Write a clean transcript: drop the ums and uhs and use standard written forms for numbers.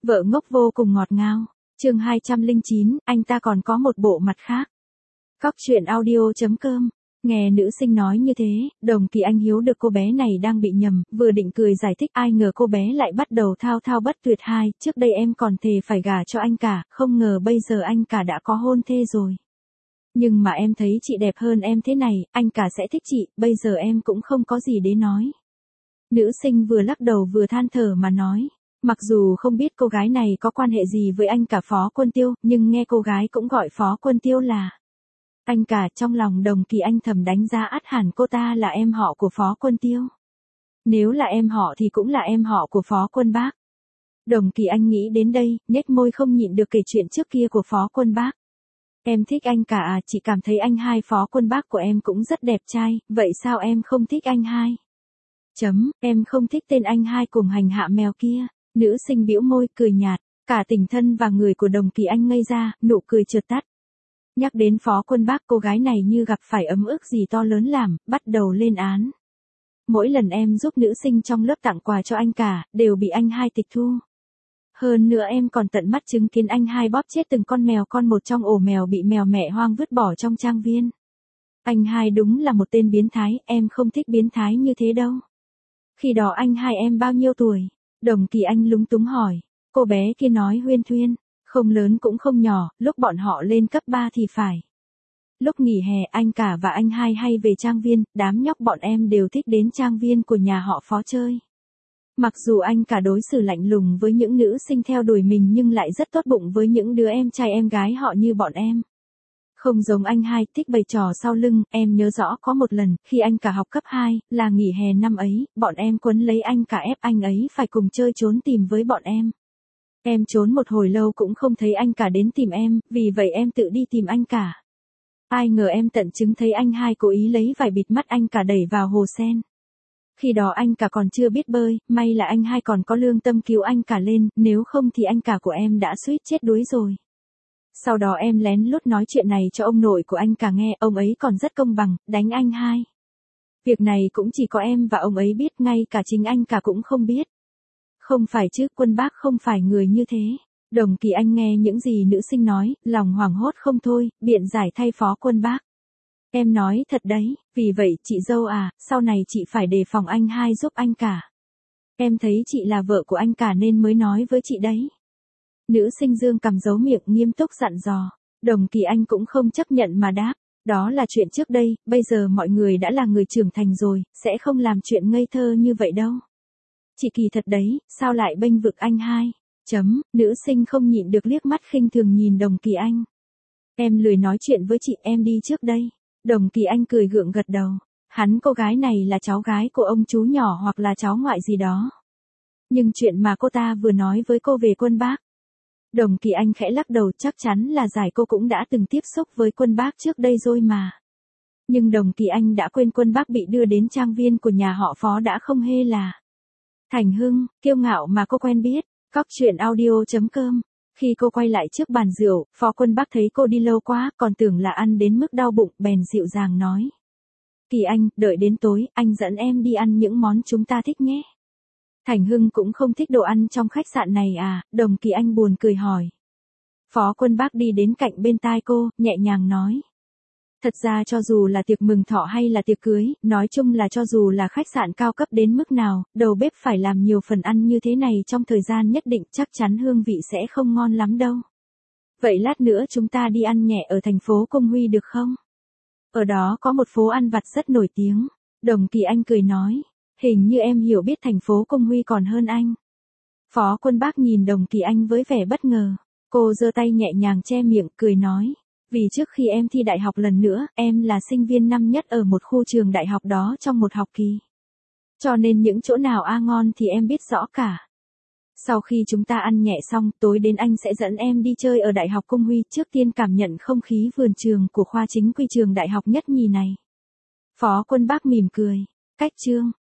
Vợ ngốc vô cùng ngọt ngào. Chương 209, anh ta còn có một bộ mặt khác. Cóc truyện audio.com. Nghe nữ sinh nói như thế, Đồng Kỳ Anh hiếu được cô bé này đang bị nhầm, vừa định cười giải thích, ai ngờ cô bé lại bắt đầu thao thao bất tuyệt. Hai, trước đây em còn thề phải gả cho anh cả, không ngờ bây giờ anh cả đã có hôn thê rồi. Nhưng mà em thấy chị đẹp hơn em thế này, anh cả sẽ thích chị, bây giờ em cũng không có gì để nói. Nữ sinh vừa lắc đầu vừa than thở mà nói. Mặc dù không biết cô gái này có quan hệ gì với anh cả Phó Quân Tiêu, nhưng nghe cô gái cũng gọi Phó Quân Tiêu là anh cả, trong lòng Đồng Kỳ Anh thầm đánh giá ắt hẳn cô ta là em họ của Phó Quân Tiêu. Nếu là em họ thì cũng là em họ của Phó Quân Bác. Đồng Kỳ Anh nghĩ đến đây, nhếch môi không nhịn được kể chuyện trước kia của Phó Quân Bác. Em thích anh cả à, chị cảm thấy anh hai Phó Quân Bác của em cũng rất đẹp trai, vậy sao em không thích anh hai? Em không thích tên anh hai cùng hành hạ mèo kia. Nữ sinh bĩu môi cười nhạt, cả tình thân và người của Đồng Kỳ Anh ngây ra, nụ cười chợt tắt. Nhắc đến Phó Quân Bác, cô gái này như gặp phải ấm ức gì to lớn làm, bắt đầu lên án. Mỗi lần em giúp nữ sinh trong lớp tặng quà cho anh cả, đều bị anh hai tịch thu. Hơn nữa em còn tận mắt chứng kiến anh hai bóp chết từng con mèo con một trong ổ mèo bị mèo mẹ hoang vứt bỏ trong trang viên. Anh hai đúng là một tên biến thái, em không thích biến thái như thế đâu. Khi đó anh hai em bao nhiêu tuổi? Đồng Kỳ Anh lúng túng hỏi. Cô bé kia nói huyên thuyên, không lớn cũng không nhỏ, lúc bọn họ lên cấp 3 thì phải. Lúc nghỉ hè anh cả và anh hai hay về trang viên, đám nhóc bọn em đều thích đến trang viên của nhà họ Phó chơi. Mặc dù anh cả đối xử lạnh lùng với những nữ sinh theo đuổi mình nhưng lại rất tốt bụng với những đứa em trai em gái họ như bọn em. Không giống anh hai, thích bày trò sau lưng, em nhớ rõ có một lần, khi anh cả học cấp 2, là nghỉ hè năm ấy, bọn em quấn lấy anh cả ép anh ấy phải cùng chơi trốn tìm với bọn em. Em trốn một hồi lâu cũng không thấy anh cả đến tìm em, vì vậy em tự đi tìm anh cả. Ai ngờ em tận chứng thấy anh hai cố ý lấy vải bịt mắt anh cả đẩy vào hồ sen. Khi đó anh cả còn chưa biết bơi, may là anh hai còn có lương tâm cứu anh cả lên, nếu không thì anh cả của em đã suýt chết đuối rồi. Sau đó em lén lút nói chuyện này cho ông nội của anh cả nghe, ông ấy còn rất công bằng, đánh anh hai. Việc này cũng chỉ có em và ông ấy biết, ngay cả chính anh cả cũng không biết. Không phải chứ, Quân Bác không phải người như thế. Đồng Kỳ Anh nghe những gì nữ sinh nói, lòng hoảng hốt không thôi, biện giải thay Phó Quân Bác. Em nói thật đấy, vì vậy chị dâu à, sau này chị phải đề phòng anh hai giúp anh cả. Em thấy chị là vợ của anh cả nên mới nói với chị đấy. Nữ sinh dương cằm giấu miệng nghiêm túc dặn dò. Đồng Kỳ Anh cũng không chấp nhận mà đáp. Đó là chuyện trước đây, bây giờ mọi người đã là người trưởng thành rồi, sẽ không làm chuyện ngây thơ như vậy đâu. Chị kỳ thật đấy, sao lại bênh vực anh hai? Nữ sinh không nhịn được liếc mắt khinh thường nhìn Đồng Kỳ Anh. Em lười nói chuyện với chị, em đi trước đây. Đồng Kỳ Anh cười gượng gật đầu. Hắn cô gái này là cháu gái của ông chú nhỏ hoặc là cháu ngoại gì đó. Nhưng chuyện mà cô ta vừa nói với cô về Quân Bác. Đồng Kỳ Anh khẽ lắc đầu, chắc chắn là giải cô cũng đã từng tiếp xúc với Quân Bác trước đây rồi mà. Nhưng Đồng Kỳ Anh đã quên Quân Bác bị đưa đến trang viên của nhà họ Phó đã không hề là Thành Hưng, kiêu ngạo mà cô quen biết. Cóc truyện audio.com. Khi cô quay lại trước bàn rượu, Phó Quân Bác thấy cô đi lâu quá, còn tưởng là ăn đến mức đau bụng, bèn dịu dàng nói. Kỳ Anh, đợi đến tối, anh dẫn em đi ăn những món chúng ta thích nhé. Thành Hưng cũng không thích đồ ăn trong khách sạn này à, Đồng Kỳ Anh buồn cười hỏi. Phó Quân Bác đi đến cạnh bên tai cô, nhẹ nhàng nói. Thật ra cho dù là tiệc mừng thọ hay là tiệc cưới, nói chung là cho dù là khách sạn cao cấp đến mức nào, đầu bếp phải làm nhiều phần ăn như thế này trong thời gian nhất định, chắc chắn hương vị sẽ không ngon lắm đâu. Vậy lát nữa chúng ta đi ăn nhẹ ở thành phố Công Huy được không? Ở đó có một phố ăn vặt rất nổi tiếng. Đồng Kỳ Anh cười nói. Hình như em hiểu biết thành phố Công Huy còn hơn anh. Phó Quân Bác nhìn Đồng Kỳ Anh với vẻ bất ngờ. Cô giơ tay nhẹ nhàng che miệng, cười nói. Vì trước khi em thi đại học lần nữa, em là sinh viên năm nhất ở một khu trường đại học đó trong một học kỳ. Cho nên những chỗ nào ngon thì em biết rõ cả. Sau khi chúng ta ăn nhẹ xong, tối đến anh sẽ dẫn em đi chơi ở Đại học Công Huy, trước tiên cảm nhận không khí vườn trường của khoa chính quy trường đại học nhất nhì này. Phó Quân Bác mỉm cười. Cách chương